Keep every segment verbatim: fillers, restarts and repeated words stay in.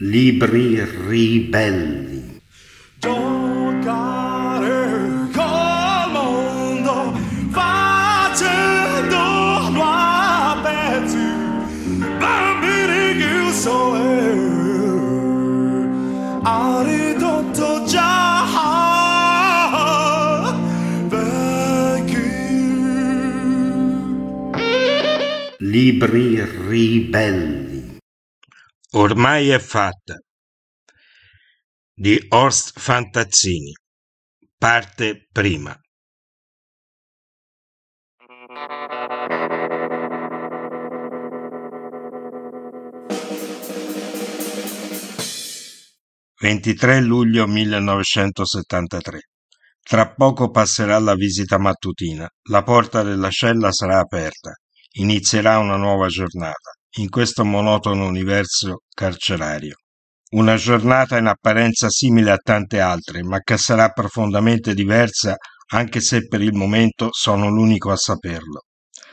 Libri ribelli. Giocare col mondo facendolo a pezzi, bambini chiusi ha ridotto già vecchi. Libri ribelli. Ormai è fatta di Horst Fantazzini, parte prima. ventitré luglio millenovecentosettantatré. Tra poco passerà la visita mattutina, la porta della cella sarà aperta, inizierà una nuova giornata in questo monotono universo carcerario. Una giornata in apparenza simile a tante altre, ma che sarà profondamente diversa anche se per il momento sono l'unico a saperlo.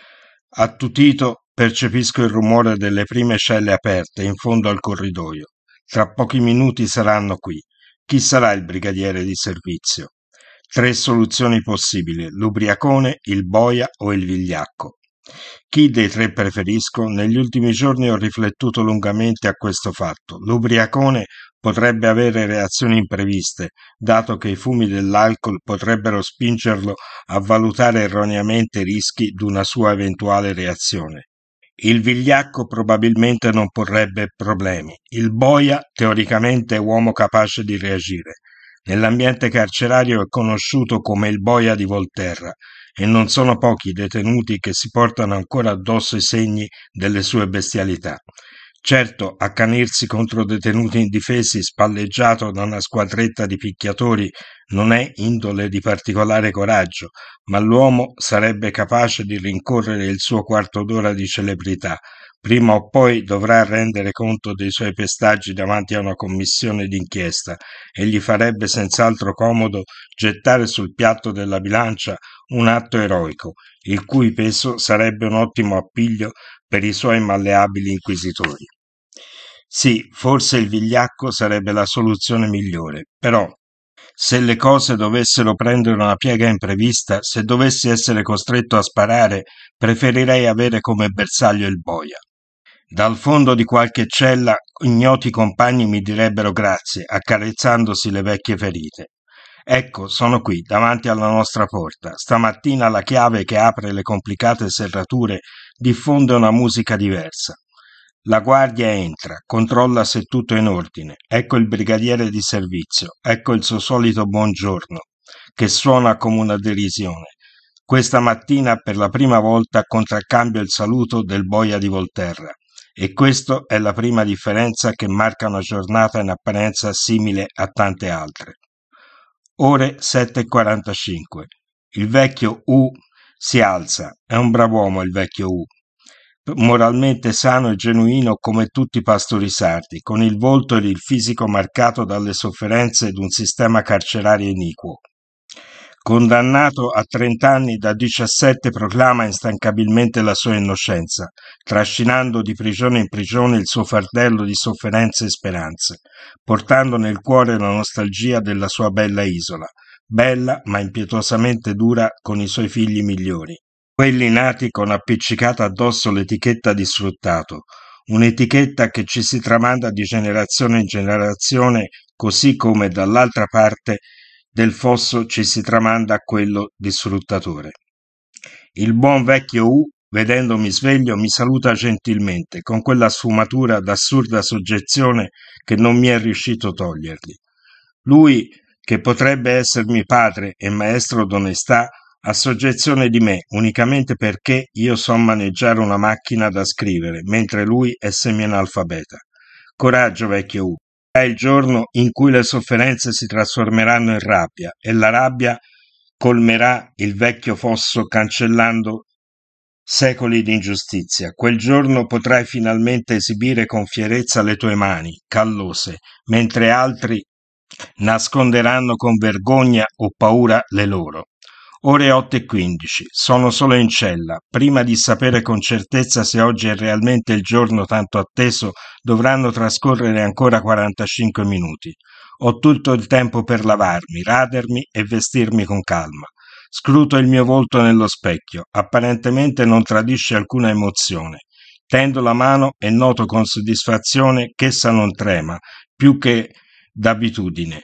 Attutito percepisco il rumore delle prime celle aperte in fondo al corridoio. Tra pochi minuti saranno qui. Chi sarà il brigadiere di servizio? Tre soluzioni possibili: l'ubriacone, il boia o il vigliacco. Chi dei tre preferisco? Negli ultimi giorni ho riflettuto lungamente a questo fatto. L'ubriacone potrebbe avere reazioni impreviste, dato che i fumi dell'alcol potrebbero spingerlo a valutare erroneamente i rischi di una sua eventuale reazione. Il vigliacco probabilmente non porrebbe problemi. Il boia teoricamente è uomo capace di reagire. Nell'ambiente carcerario è conosciuto come il boia di Volterra e non sono pochi i detenuti che si portano ancora addosso i segni delle sue bestialità. Certo, accanirsi contro detenuti indifesi spalleggiato da una squadretta di picchiatori non è indole di particolare coraggio, ma l'uomo sarebbe capace di rincorrere il suo quarto d'ora di celebrità. Prima o poi dovrà rendere conto dei suoi pestaggi davanti a una commissione d'inchiesta e gli farebbe senz'altro comodo gettare sul piatto della bilancia un atto eroico, il cui peso sarebbe un ottimo appiglio per i suoi malleabili inquisitori. Sì, forse il vigliacco sarebbe la soluzione migliore, però se le cose dovessero prendere una piega imprevista, se dovessi essere costretto a sparare, preferirei avere come bersaglio il boia. Dal fondo di qualche cella ignoti compagni mi direbbero grazie, accarezzandosi le vecchie ferite. Ecco, sono qui, davanti alla nostra porta. Stamattina la chiave che apre le complicate serrature diffonde una musica diversa. La guardia entra, controlla se tutto è in ordine. Ecco il brigadiere di servizio, ecco il suo solito buongiorno, che suona come una derisione. Questa mattina per la prima volta contraccambio il saluto del boia di Volterra. E questa è la prima differenza che marca una giornata in apparenza simile a tante altre. Ore sette e quarantacinque. Il vecchio U si alza. È un brav'uomo il vecchio U. Moralmente sano e genuino come tutti i pastori sardi, con il volto ed il fisico marcato dalle sofferenze di un sistema carcerario iniquo. Condannato a trent'anni da diciassette proclama instancabilmente la sua innocenza, trascinando di prigione in prigione il suo fardello di sofferenze e speranze, portando nel cuore la nostalgia della sua bella isola, bella ma impietosamente dura con i suoi figli migliori, quelli nati con appiccicata addosso l'etichetta di sfruttato, un'etichetta che ci si tramanda di generazione in generazione, così come dall'altra parte del fosso ci si tramanda quello di sfruttatore. Il buon vecchio U, vedendomi sveglio, mi saluta gentilmente, con quella sfumatura d'assurda soggezione che non mi è riuscito togliergli. Lui, che potrebbe essermi padre e maestro d'onestà, ha soggezione di me unicamente perché io so maneggiare una macchina da scrivere, mentre lui è semianalfabeta. Coraggio, vecchio U. È il giorno in cui le sofferenze si trasformeranno in rabbia e la rabbia colmerà il vecchio fosso cancellando secoli di ingiustizia. Quel giorno potrai finalmente esibire con fierezza le tue mani, callose, mentre altri nasconderanno con vergogna o paura le loro. Ore otto e quindici. Sono solo in cella. Prima di sapere con certezza se oggi è realmente il giorno tanto atteso, dovranno trascorrere ancora quarantacinque minuti. Ho tutto il tempo per lavarmi, radermi e vestirmi con calma. Scruto il mio volto nello specchio. Apparentemente non tradisce alcuna emozione. Tendo la mano e noto con soddisfazione ch'essa non trema, più che d'abitudine.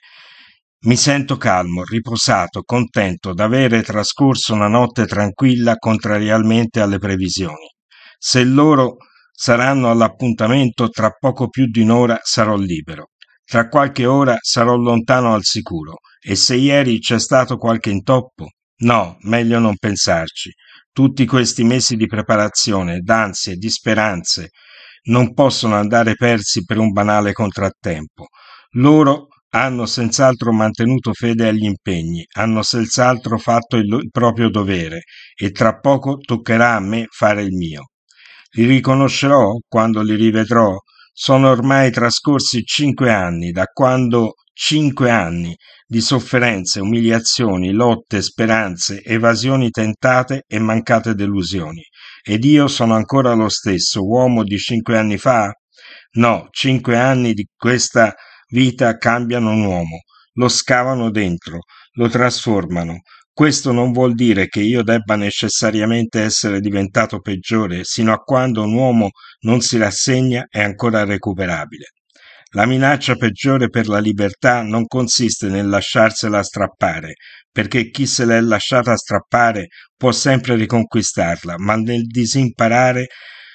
Mi sento calmo, riposato, contento d'avere trascorso una notte tranquilla contrariamente alle previsioni. Se loro saranno all'appuntamento tra poco più di un'ora sarò libero. Tra qualche ora sarò lontano al sicuro. E se ieri c'è stato qualche intoppo? No, meglio non pensarci. Tutti questi mesi di preparazione, d'ansie, di speranze, non possono andare persi per un banale contrattempo. Loro hanno senz'altro mantenuto fede agli impegni, hanno senz'altro fatto il, il proprio dovere e tra poco toccherà a me fare il mio. Li riconoscerò quando li rivedrò. Sono ormai trascorsi cinque anni, da quando cinque anni di sofferenze, umiliazioni, lotte, speranze, evasioni tentate e mancate delusioni. Ed io sono ancora lo stesso uomo di cinque anni fa? No, cinque anni di questa vita cambiano un uomo, lo scavano dentro, lo trasformano. Questo non vuol dire che io debba necessariamente essere diventato peggiore, sino a quando un uomo non si rassegna è ancora recuperabile. La minaccia peggiore per la libertà non consiste nel lasciarsela strappare, perché chi se l'è lasciata strappare può sempre riconquistarla, ma nel disimparare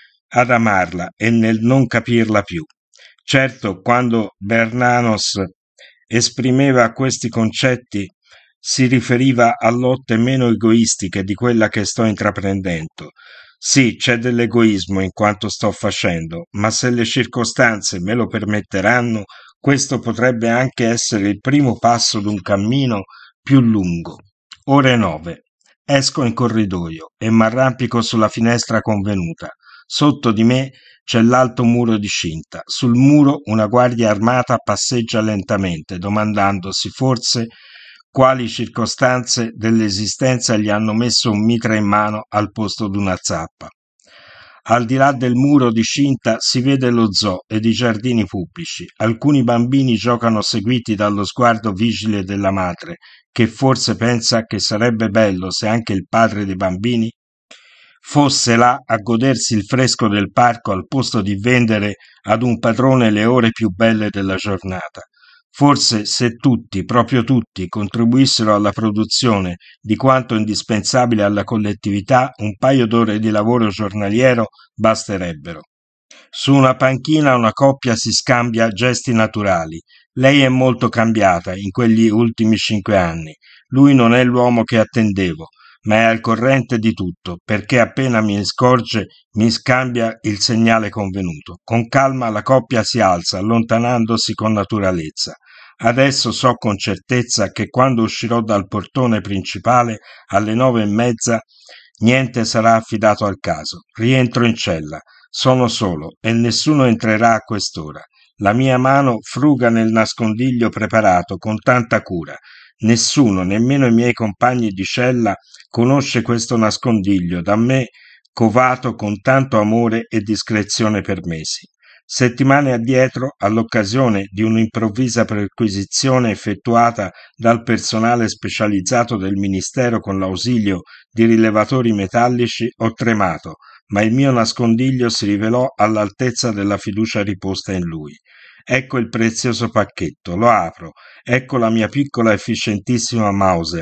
ad amarla e nel non capirla più. Certo, quando Bernanos esprimeva questi concetti si riferiva a lotte meno egoistiche di quella che sto intraprendendo. Sì, c'è dell'egoismo in quanto sto facendo, ma se le circostanze me lo permetteranno, questo potrebbe anche essere il primo passo d'un cammino più lungo. Ore nove. Esco in corridoio e m'arrampico sulla finestra convenuta. Sotto di me c'è l'alto muro di cinta. Sul muro una guardia armata passeggia lentamente, domandandosi forse quali circostanze dell'esistenza gli hanno messo un mitra in mano al posto d'una zappa. Al di là del muro di cinta si vede lo zoo ed i giardini pubblici. Alcuni bambini giocano seguiti dallo sguardo vigile della madre, che forse pensa che sarebbe bello se anche il padre dei bambini fosse là a godersi il fresco del parco al posto di vendere ad un padrone le ore più belle della giornata. Forse se tutti, proprio tutti, contribuissero alla produzione di quanto indispensabile alla collettività, un paio d'ore di lavoro giornaliero basterebbero. Su una panchina una coppia si scambia gesti naturali. Lei è molto cambiata in quegli ultimi cinque anni. Lui non è l'uomo che attendevo, ma è al corrente di tutto, perché appena mi scorge mi scambia il segnale convenuto. Con calma la coppia si alza, allontanandosi con naturalezza. Adesso so con certezza che quando uscirò dal portone principale alle nove e mezza niente sarà affidato al caso. Rientro in cella. Sono solo e nessuno entrerà a quest'ora. La mia mano fruga nel nascondiglio preparato con tanta cura. Nessuno, nemmeno i miei compagni di cella, conosce questo nascondiglio da me covato con tanto amore e discrezione per mesi. Settimane addietro, all'occasione di un'improvvisa perquisizione effettuata dal personale specializzato del Ministero con l'ausilio di rilevatori metallici, ho tremato, ma il mio nascondiglio si rivelò all'altezza della fiducia riposta in lui. Ecco il prezioso pacchetto, lo apro, ecco la mia piccola efficientissima Mauser.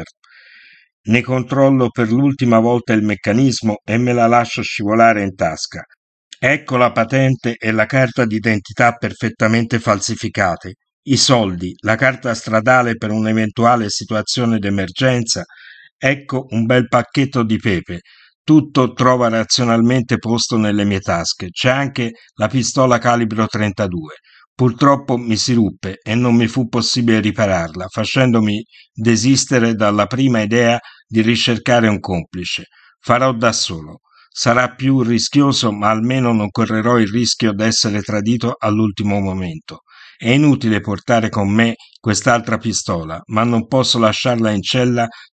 Ne controllo per l'ultima volta il meccanismo e me la lascio scivolare in tasca. Ecco la patente e la carta d'identità perfettamente falsificate, i soldi, la carta stradale per un'eventuale situazione d'emergenza. Ecco un bel pacchetto di pepe. Tutto trova razionalmente posto nelle mie tasche. C'è anche la pistola calibro trentadue. Purtroppo mi si ruppe e non mi fu possibile ripararla, facendomi desistere dalla prima idea di ricercare un complice. Farò da solo. Sarà più rischioso, ma almeno non correrò il rischio d'essere tradito all'ultimo momento. È inutile portare con me quest'altra pistola, ma non posso lasciarla in cella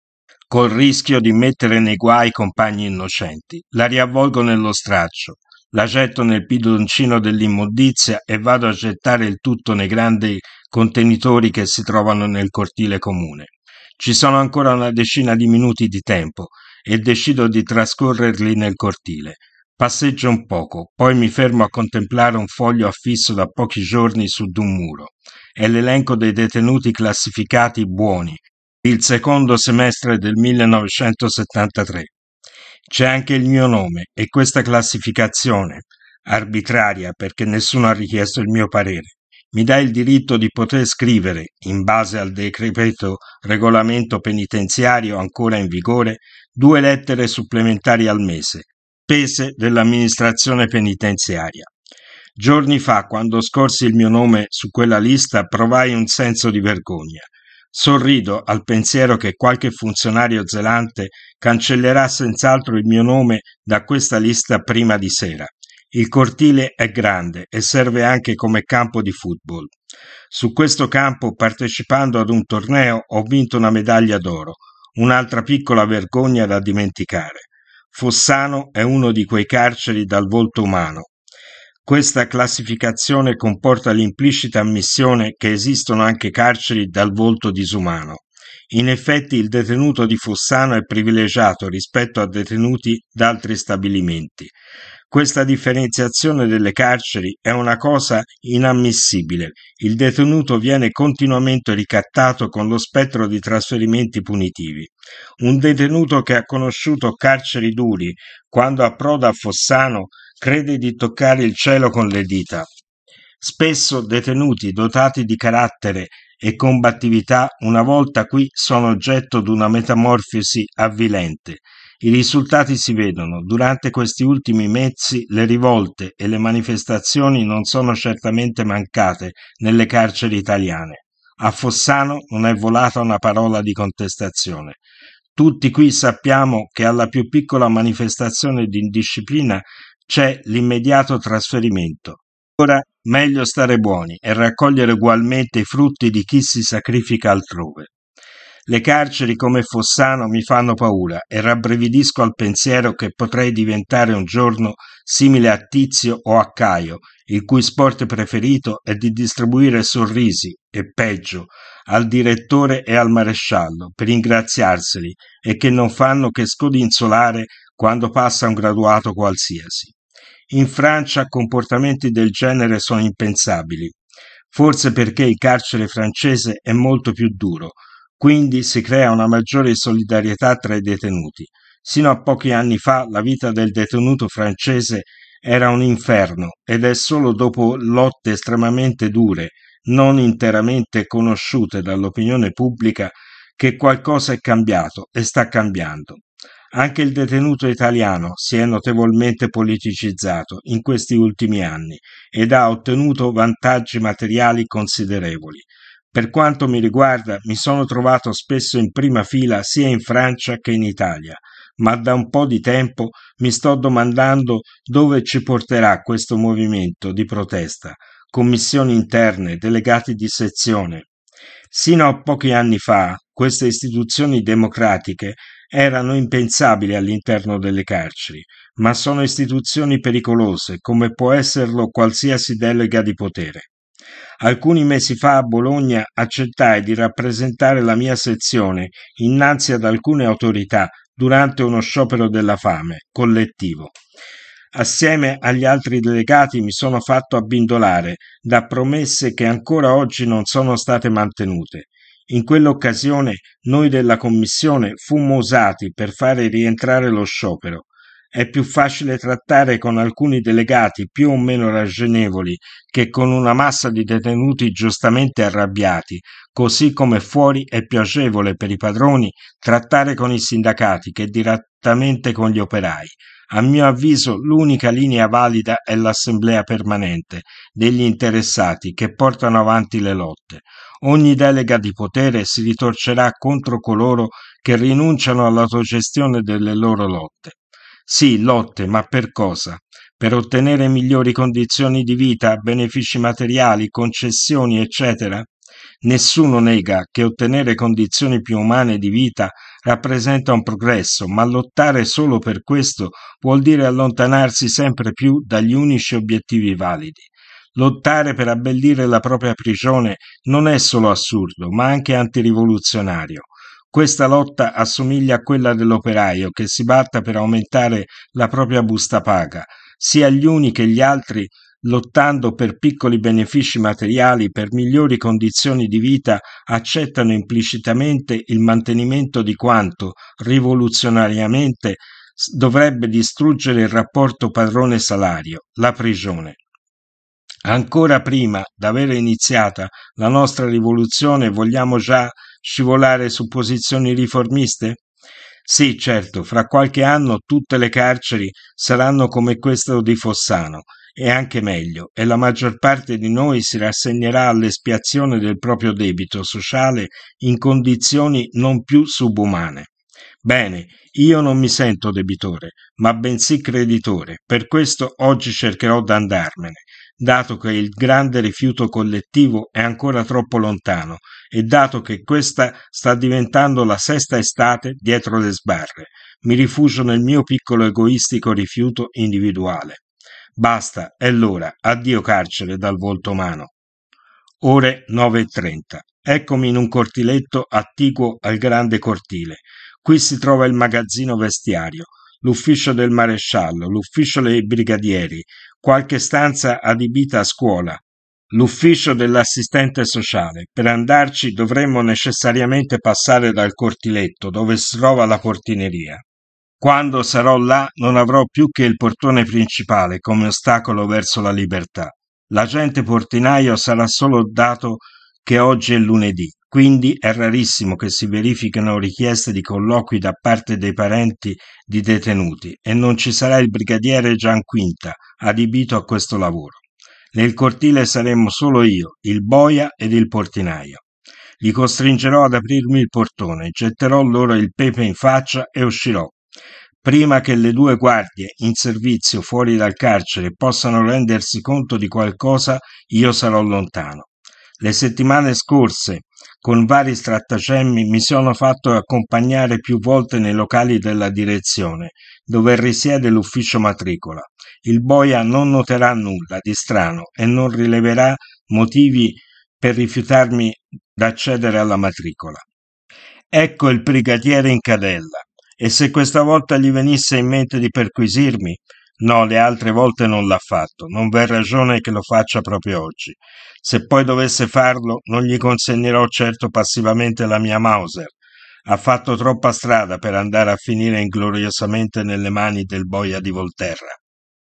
col rischio di mettere nei guai compagni innocenti. La riavvolgo nello straccio, la getto nel bidoncino dell'immondizia e vado a gettare il tutto nei grandi contenitori che si trovano nel cortile comune. Ci sono ancora una decina di minuti di tempo e decido di trascorrerli nel cortile. Passeggio un poco, poi mi fermo a contemplare un foglio affisso da pochi giorni su d'un muro. È l'elenco dei detenuti classificati buoni, il secondo semestre del millenovecentosettantatré. C'è anche il mio nome e questa classificazione, arbitraria perché nessuno ha richiesto il mio parere, mi dà il diritto di poter scrivere, in base al decreto regolamento penitenziario ancora in vigore, due lettere supplementari al mese, spese dell'amministrazione penitenziaria. Giorni fa, quando scorsi il mio nome su quella lista, provai un senso di vergogna. Sorrido al pensiero che qualche funzionario zelante cancellerà senz'altro il mio nome da questa lista prima di sera. Il cortile è grande e serve anche come campo di football. Su questo campo, partecipando ad un torneo, ho vinto una medaglia d'oro, un'altra piccola vergogna da dimenticare. Fossano è uno di quei carceri dal volto umano. Questa classificazione comporta l'implicita ammissione che esistono anche carceri dal volto disumano. In effetti il detenuto di Fossano è privilegiato rispetto a detenuti d'altri stabilimenti. Questa differenziazione delle carceri è una cosa inammissibile. Il detenuto viene continuamente ricattato con lo spettro di trasferimenti punitivi. Un detenuto che ha conosciuto carceri duri, quando approda a Fossano, crede di toccare il cielo con le dita. Spesso detenuti dotati di carattere e combattività, una volta qui sono oggetto di una metamorfosi avvilente. I risultati si vedono. Durante questi ultimi mesi le rivolte e le manifestazioni non sono certamente mancate nelle carceri italiane. A Fossano non è volata una parola di contestazione. Tutti qui sappiamo che alla più piccola manifestazione di indisciplina c'è l'immediato trasferimento. Ora meglio stare buoni e raccogliere ugualmente i frutti di chi si sacrifica altrove. Le carceri come Fossano mi fanno paura e rabbrividisco al pensiero che potrei diventare un giorno simile a Tizio o a Caio, il cui sport preferito è di distribuire sorrisi, e peggio, al direttore e al maresciallo per ringraziarseli e che non fanno che scodinzolare quando passa un graduato qualsiasi. In Francia comportamenti del genere sono impensabili, forse perché il carcere francese è molto più duro, quindi si crea una maggiore solidarietà tra i detenuti. Sino a pochi anni fa la vita del detenuto francese era un inferno ed è solo dopo lotte estremamente dure, non interamente conosciute dall'opinione pubblica, che qualcosa è cambiato e sta cambiando. Anche il detenuto italiano si è notevolmente politicizzato in questi ultimi anni ed ha ottenuto vantaggi materiali considerevoli. Per quanto mi riguarda, mi sono trovato spesso in prima fila sia in Francia che in Italia, ma da un po' di tempo mi sto domandando dove ci porterà questo movimento di protesta, commissioni interne, delegati di sezione. Sino a pochi anni fa, queste istituzioni democratiche erano impensabili all'interno delle carceri, ma sono istituzioni pericolose, come può esserlo qualsiasi delega di potere. Alcuni mesi fa a Bologna accettai di rappresentare la mia sezione innanzi ad alcune autorità durante uno sciopero della fame collettivo. Assieme agli altri delegati mi sono fatto abbindolare da promesse che ancora oggi non sono state mantenute. In quell'occasione noi della commissione fummo usati per fare rientrare lo sciopero. È più facile trattare con alcuni delegati più o meno ragionevoli che con una massa di detenuti giustamente arrabbiati, così come fuori è più agevole per i padroni trattare con i sindacati che direttamente con gli operai. A mio avviso l'unica linea valida è l'assemblea permanente degli interessati che portano avanti le lotte. Ogni delega di potere si ritorcerà contro coloro che rinunciano all'autogestione delle loro lotte. Sì, lotte, ma per cosa? Per ottenere migliori condizioni di vita, benefici materiali, concessioni, eccetera? Nessuno nega che ottenere condizioni più umane di vita rappresenta un progresso, ma lottare solo per questo vuol dire allontanarsi sempre più dagli unici obiettivi validi. Lottare per abbellire la propria prigione non è solo assurdo, ma anche antirivoluzionario. Questa lotta assomiglia a quella dell'operaio che si batta per aumentare la propria busta paga. Sia gli uni che gli altri, lottando per piccoli benefici materiali, per migliori condizioni di vita, accettano implicitamente il mantenimento di quanto, rivoluzionariamente, dovrebbe distruggere il rapporto padrone-salario, la prigione. Ancora prima d'avere iniziata la nostra rivoluzione vogliamo già scivolare su posizioni riformiste? Sì, certo, fra qualche anno tutte le carceri saranno come questo di Fossano, e anche meglio, e la maggior parte di noi si rassegnerà all'espiazione del proprio debito sociale in condizioni non più subumane. Bene, io non mi sento debitore, ma bensì creditore, per questo oggi cercherò d'andarmene, dato che il grande rifiuto collettivo è ancora troppo lontano e dato che questa sta diventando la sesta estate dietro le sbarre. Mi rifugio nel mio piccolo egoistico rifiuto individuale. Basta, è l'ora, addio carcere dal volto umano. Ore nove e trenta. Eccomi in un cortiletto attiguo al grande cortile. Qui si trova il magazzino vestiario, l'ufficio del maresciallo, l'ufficio dei brigadieri, qualche stanza adibita a scuola, l'ufficio dell'assistente sociale. Per andarci dovremmo necessariamente passare dal cortiletto, dove si trova la portineria. Quando sarò là non avrò più che il portone principale come ostacolo verso la libertà. L'agente portinaio sarà solo dato che oggi è lunedì, quindi è rarissimo che si verifichino richieste di colloqui da parte dei parenti di detenuti e non ci sarà il brigadiere Gianquinta adibito a questo lavoro. Nel cortile saremmo solo io, il boia ed il portinaio. Li costringerò ad aprirmi il portone, getterò loro il pepe in faccia e uscirò. Prima che le due guardie in servizio fuori dal carcere possano rendersi conto di qualcosa, io sarò lontano. Le settimane scorse, con vari strattagemmi, mi sono fatto accompagnare più volte nei locali della direzione, dove risiede l'ufficio matricola. Il boia non noterà nulla di strano e non rileverà motivi per rifiutarmi d'accedere alla matricola. Ecco il brigadiere in cadella. E se questa volta gli venisse in mente di perquisirmi? No, le altre volte non l'ha fatto, non v'è ragione che lo faccia proprio oggi. Se poi dovesse farlo, non gli consegnerò certo passivamente la mia Mauser. Ha fatto troppa strada per andare a finire ingloriosamente nelle mani del boia di Volterra.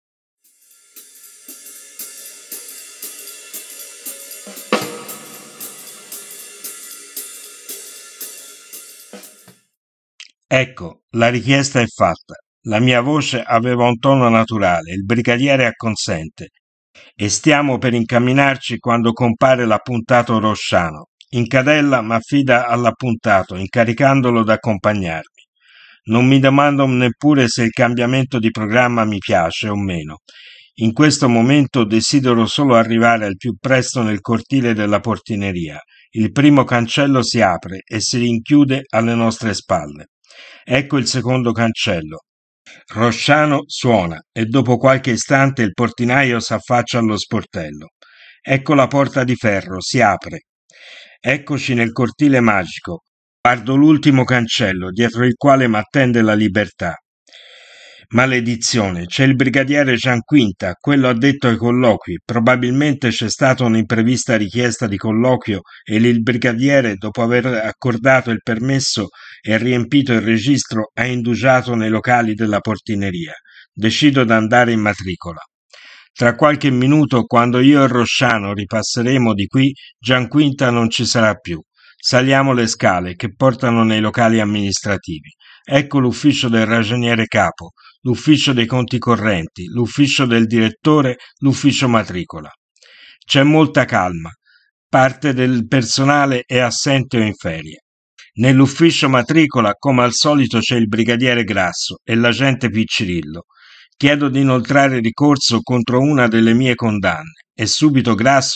Ecco, la richiesta è fatta. La mia voce aveva un tono naturale, il brigadiere acconsente. E stiamo per incamminarci quando compare l'appuntato Rosciano. In cadella m'affida all'appuntato, incaricandolo d'accompagnarmi. Non mi domando neppure se il cambiamento di programma mi piace o meno. In questo momento desidero solo arrivare al più presto nel cortile della portineria. Il primo cancello si apre e si rinchiude alle nostre spalle. Ecco il secondo cancello. Rosciano suona e dopo qualche istante il portinaio s'affaccia allo sportello. Ecco la porta di ferro, si apre. Eccoci nel cortile magico. Guardo l'ultimo cancello, dietro il quale m'attende la libertà. Maledizione, c'è il brigadiere Gianquinta, quello addetto ai colloqui. Probabilmente c'è stata un'imprevista richiesta di colloquio e il brigadiere, dopo aver accordato il permesso e riempito il registro, ha indugiato nei locali della portineria. Decido d'andare in matricola. Tra qualche minuto, quando io e Rosciano ripasseremo di qui, Gianquinta non ci sarà più. Saliamo le scale che portano nei locali amministrativi. Ecco l'ufficio del ragioniere capo, l'ufficio dei conti correnti, l'ufficio del direttore, l'ufficio matricola. C'è molta calma. Parte del personale è assente o in ferie. Nell'ufficio matricola, come al solito, c'è il brigadiere Grasso e l'agente Piccirillo. Chiedo di inoltrare ricorso contro una delle mie condanne e subito Grasso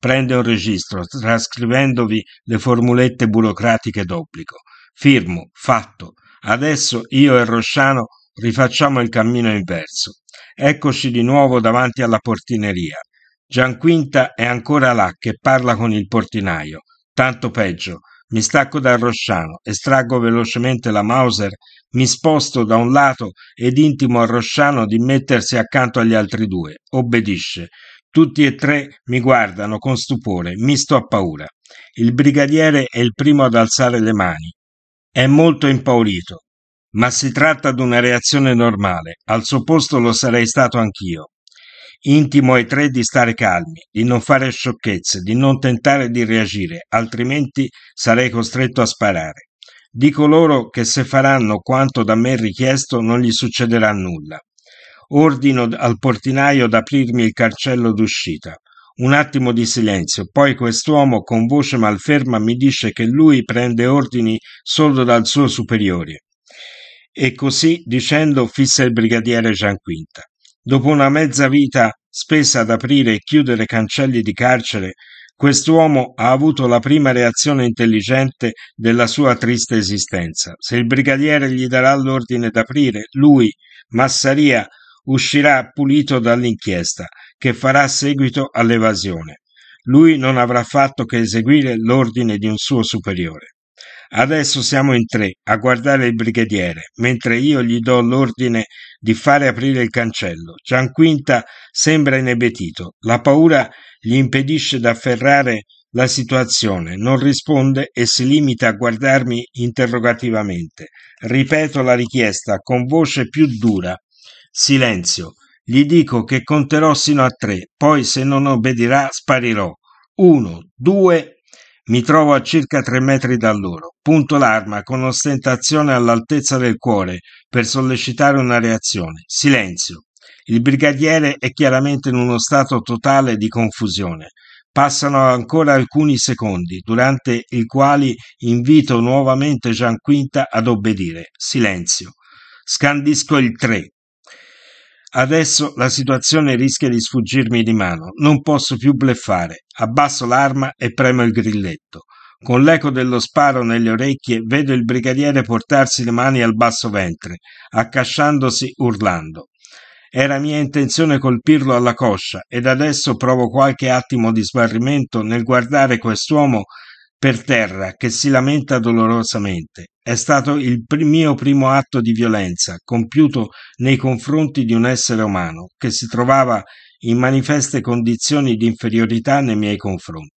prende un registro, trascrivendovi le formulette burocratiche d'obbligo. Firmo, fatto. Adesso io e Rosciano rifacciamo il cammino inverso. Eccoci di nuovo davanti alla portineria. Gianquinta è ancora là che parla con il portinaio. Tanto peggio. Mi stacco da Rosciano, estraggo velocemente la Mauser, mi sposto da un lato ed intimo a Rosciano di mettersi accanto agli altri due. Obbedisce. Tutti e tre mi guardano con stupore, misto a paura. Il brigadiere è il primo ad alzare le mani. È molto impaurito, ma si tratta di una reazione normale. Al suo posto lo sarei stato anch'io. Intimo ai tre di stare calmi, di non fare sciocchezze, di non tentare di reagire, altrimenti sarei costretto a sparare. Dico loro che se faranno quanto da me richiesto non gli succederà nulla. Ordino al portinaio d'aprirmi il cancello d'uscita. Un attimo di silenzio, poi quest'uomo con voce malferma mi dice che lui prende ordini solo dal suo superiore. E così dicendo fissa il brigadiere Gianquinta. Dopo una mezza vita spesa ad aprire e chiudere cancelli di carcere, quest'uomo ha avuto la prima reazione intelligente della sua triste esistenza. Se il brigadiere gli darà l'ordine d'aprire, lui, Massaria, uscirà pulito dall'inchiesta, che farà seguito all'evasione. Lui non avrà fatto che eseguire l'ordine di un suo superiore. Adesso siamo in tre a guardare il brigadiere, mentre io gli do l'ordine di fare aprire il cancello. Gianquinta sembra inebetito. La paura gli impedisce d'afferrare la situazione, non risponde e si limita a guardarmi interrogativamente. Ripeto la richiesta con voce più dura. Silenzio. Gli dico che conterò sino a tre, poi se non obbedirà sparirò. Uno, due... Mi trovo a circa tre metri da loro. Punto l'arma con ostentazione all'altezza del cuore per sollecitare una reazione. Silenzio. Il brigadiere è chiaramente in uno stato totale di confusione. Passano ancora alcuni secondi, durante i quali invito nuovamente Gianquinta ad obbedire. Silenzio. Scandisco il tre. Adesso la situazione rischia di sfuggirmi di mano, non posso più bluffare. Abbasso l'arma e premo il grilletto. Con l'eco dello sparo nelle orecchie vedo il brigadiere portarsi le mani al basso ventre, accasciandosi urlando. Era mia intenzione colpirlo alla coscia ed adesso provo qualche attimo di smarrimento nel guardare quest'uomo per terra che si lamenta dolorosamente. È stato il pr- mio primo atto di violenza compiuto nei confronti di un essere umano che si trovava in manifeste condizioni di inferiorità nei miei confronti.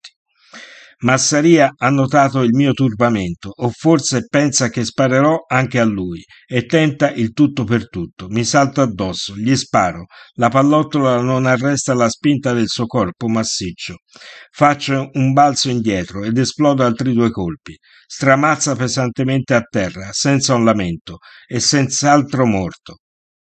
Massaria ha notato il mio turbamento, o forse pensa che sparerò anche a lui, e tenta il tutto per tutto. Mi salto addosso, gli sparo. La pallottola non arresta la spinta del suo corpo massiccio. Faccio un balzo indietro ed esplodo altri due colpi. Stramazza pesantemente a terra, senza un lamento, e senz'altro morto.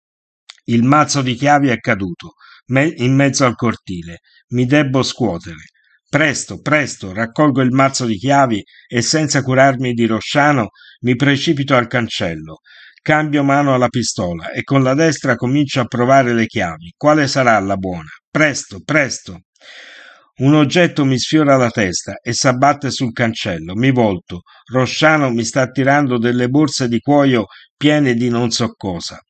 Il mazzo di chiavi è caduto, me- in mezzo al cortile. Mi debbo scuotere. Presto, presto, raccolgo il mazzo di chiavi e senza curarmi di Rosciano mi precipito al cancello. Cambio mano alla pistola e con la destra comincio a provare le chiavi. Quale sarà la buona? Presto, presto. Un oggetto mi sfiora la testa e s'abbatte sul cancello. Mi volto. Rosciano mi sta tirando delle borse di cuoio piene di non so cosa.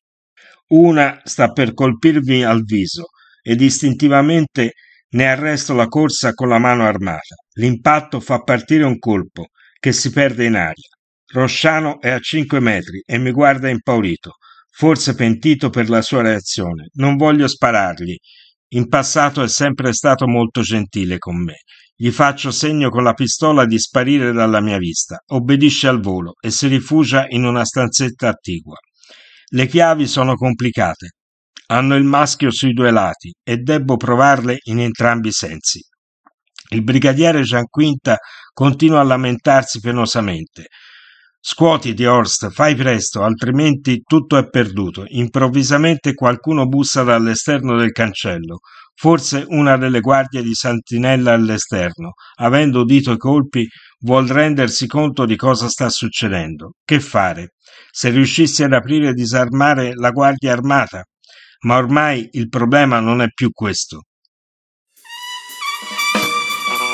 Una sta per colpirmi al viso ed istintivamente ne arresto la corsa con la mano armata. L'impatto fa partire un colpo che si perde in aria. Rosciano è a cinque metri e mi guarda impaurito, forse pentito per la sua reazione. Non voglio sparargli. In passato è sempre stato molto gentile con me. Gli faccio segno con la pistola di sparire dalla mia vista. Obbedisce al volo e si rifugia in una stanzetta attigua. Le chiavi sono complicate. Hanno il maschio sui due lati e debbo provarle in entrambi i sensi. Il brigadiere Gianquinta continua a lamentarsi penosamente. Scuotiti, Horst, fai presto, altrimenti tutto è perduto. Improvvisamente qualcuno bussa dall'esterno del cancello. Forse una delle guardie di sentinella all'esterno, avendo udito i colpi, vuol rendersi conto di cosa sta succedendo. Che fare? Se riuscissi ad aprire e disarmare la guardia armata? Ma ormai il problema non è più questo.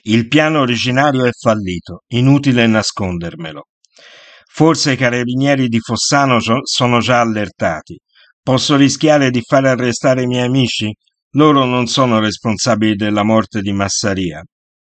Il piano originario è fallito, inutile nascondermelo. Forse i carabinieri di Fossano sono già allertati. Posso rischiare di far arrestare i miei amici? Loro non sono responsabili della morte di Massaria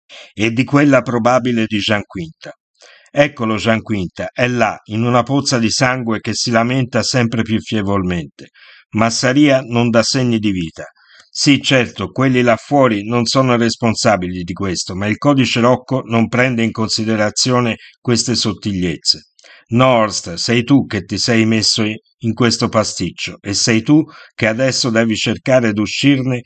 e di quella probabile di Gianquinta. Eccolo Gianquinta, è là, in una pozza di sangue che si lamenta sempre più fievolmente. Massaria non dà segni di vita. Sì, certo, quelli là fuori non sono responsabili di questo, ma il codice Rocco non prende in considerazione queste sottigliezze. No, Horst, sei tu che ti sei messo in questo pasticcio e sei tu che adesso devi cercare d'uscirne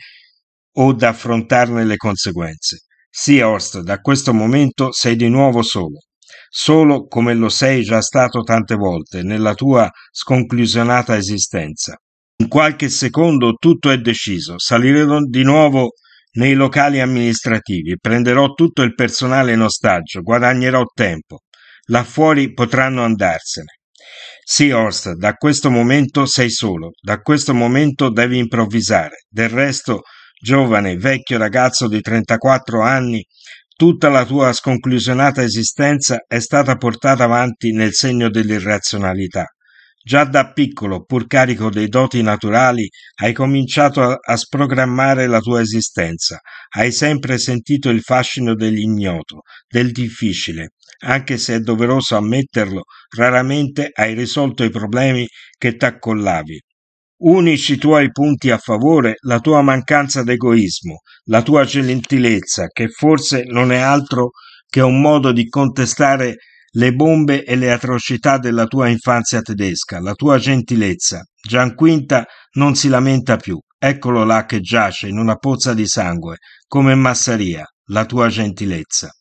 o d'affrontarne le conseguenze. Sì, Horst, da questo momento sei di nuovo solo. Solo come lo sei già stato tante volte nella tua sconclusionata esistenza. In qualche secondo tutto è deciso, salirò di nuovo nei locali amministrativi, prenderò tutto il personale in ostaggio, guadagnerò tempo. Là fuori potranno andarsene. Sì, Horst, da questo momento sei solo, da questo momento devi improvvisare. Del resto, giovane, vecchio ragazzo di trentaquattro anni, tutta la tua sconclusionata esistenza è stata portata avanti nel segno dell'irrazionalità. Già da piccolo, pur carico dei doti naturali, hai cominciato a, a sprogrammare la tua esistenza. Hai sempre sentito il fascino dell'ignoto, del difficile. Anche se è doveroso ammetterlo, raramente hai risolto i problemi che t'accollavi. Unici tuoi punti a favore, la tua mancanza d'egoismo, la tua gentilezza, che forse non è altro che un modo di contestare le bombe e le atrocità della tua infanzia tedesca, la tua gentilezza. Gianquinta non si lamenta più, eccolo là che giace in una pozza di sangue, come Massaria, la tua gentilezza.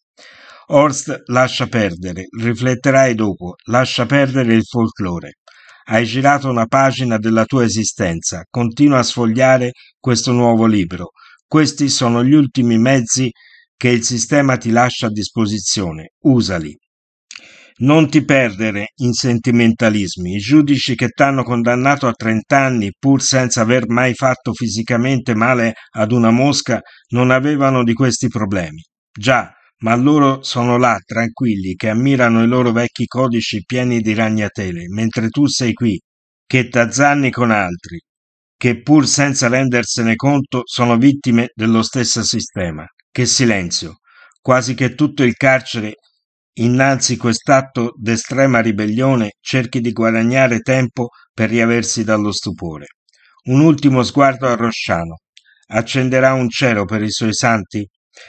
Horst, lascia perdere, rifletterai dopo, lascia perdere il folklore. Hai girato una pagina della tua esistenza, continua a sfogliare questo nuovo libro. Questi sono gli ultimi mezzi che il sistema ti lascia a disposizione, usali. Non ti perdere in sentimentalismi. I giudici che t'hanno condannato a trent'anni, pur senza aver mai fatto fisicamente male ad una mosca, non avevano di questi problemi. Già, ma loro sono là, tranquilli, che ammirano i loro vecchi codici pieni di ragnatele, mentre tu sei qui, che t'azzanni con altri, che pur senza rendersene conto sono vittime dello stesso sistema. Che silenzio! Quasi che tutto il carcere innanzi quest'atto d'estrema ribellione cerchi di guadagnare tempo per riaversi dallo stupore. Un ultimo sguardo a Rosciano. Accenderà un cielo per i suoi santi?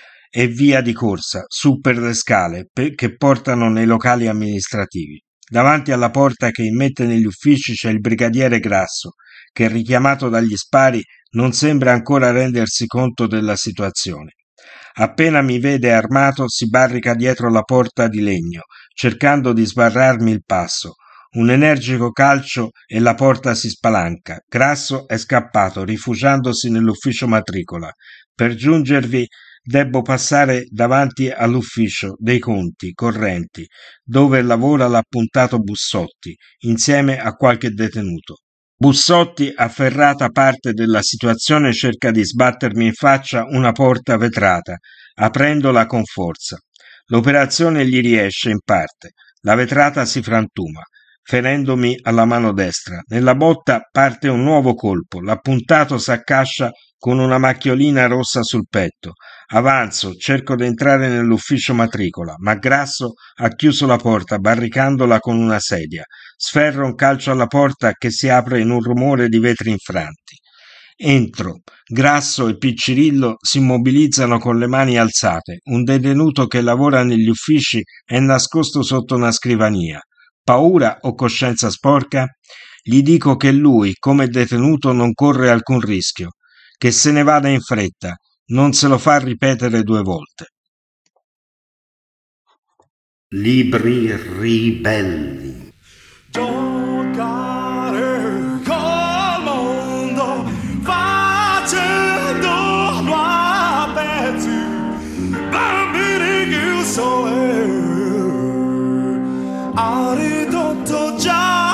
E via di corsa, su per le scale pe- che portano nei locali amministrativi. Davanti alla porta che immette negli uffici c'è il brigadiere Grasso, che richiamato dagli spari non sembra ancora rendersi conto della situazione. Appena mi vede armato si barrica dietro la porta di legno, cercando di sbarrarmi il passo. Un energico calcio e la porta si spalanca. Grasso è scappato, rifugiandosi nell'ufficio matricola. Per giungervi debbo passare davanti all'ufficio dei conti correnti, dove lavora l'appuntato Bussotti, insieme a qualche detenuto. Bussotti, afferrata parte della situazione, cerca di sbattermi in faccia una porta vetrata, aprendola con forza. L'operazione gli riesce in parte. La vetrata si frantuma, ferendomi alla mano destra. Nella botta parte un nuovo colpo. L'appuntato s'accascia con una macchiolina rossa sul petto. Avanzo, cerco di entrare nell'ufficio matricola, ma Grasso ha chiuso la porta barricandola con una sedia. Sferro un calcio alla porta che si apre in un rumore di vetri infranti. Entro. Grasso e Piccirillo si immobilizzano con le mani alzate. Un detenuto che lavora negli uffici è nascosto sotto una scrivania. Paura o coscienza sporca? Gli dico che lui, come detenuto, non corre alcun rischio, che se ne vada in fretta, non se lo fa ripetere due volte. Libri ribelli. Giocare col mondo facendolo a pezzi, bambini chiusi ha ridotto già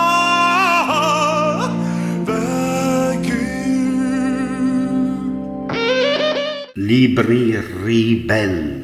vecchi. Libri ribelli.